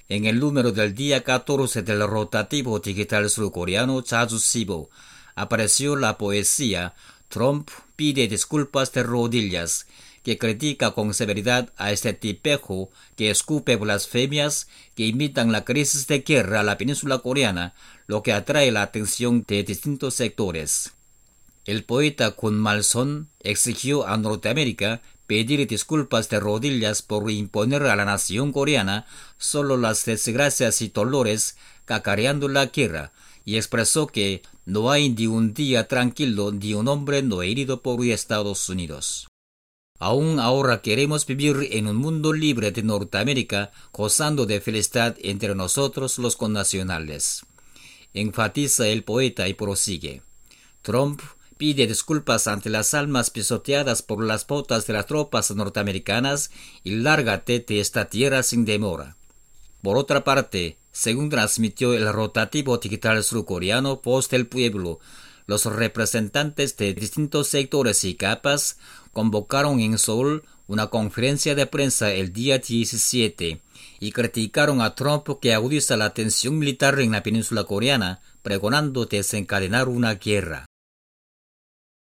En el número del día 14 del rotativo digital surcoreano 자주시보 apareció la poesía Trump pide disculpas de rodillas, que critica con severidad a este tipejo que escupe blasfemias que imitan la crisis de guerra a la península coreana, lo que atrae la atención de distintos sectores. El poeta Kun Malson exigió a Norteamérica pedir disculpas de rodillas por imponer a la nación coreana solo las desgracias y dolores, cacareando la guerra, y expresó que no hay ni un día tranquilo ni un hombre no herido por Estados Unidos. Aún ahora queremos vivir en un mundo libre de Norteamérica, gozando de felicidad entre nosotros los connacionales. Enfatiza el poeta y prosigue. Trump pide disculpas ante las almas pisoteadas por las botas de las tropas norteamericanas y lárgate de esta tierra sin demora. Por otra parte, según transmitió el rotativo digital surcoreano Voz del Pueblo, los representantes de distintos sectores y capas convocaron en Seúl una conferencia de prensa el día 17 y criticaron a Trump que agudiza la tensión militar en la península coreana, pregonando desencadenar una guerra.